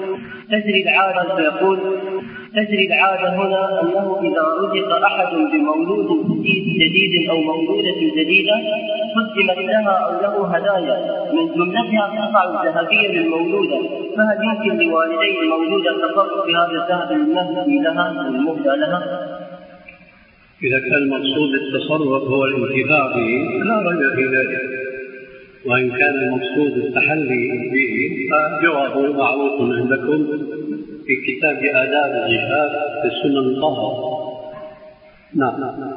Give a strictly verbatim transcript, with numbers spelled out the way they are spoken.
تجري العادة فيقول تجري العادة هنا أنه إذا رزق أحد بمولود جديد أو مولودة جديدة قدمت لها أو له هدايا من جملتها القطع الذهبية للمولودة، فهل يمكن لوالدي المولودة التصرف بهذا الذهب المهدي لها والمهدى لها؟ إذا كان المقصود التصرف هو الانتفاع به لا ريب في ذلك، وإن كان المقصود التحلي به فجوابه معروف عندكم في كتاب آداب الزفاف في السنن الطاهرة. نعم.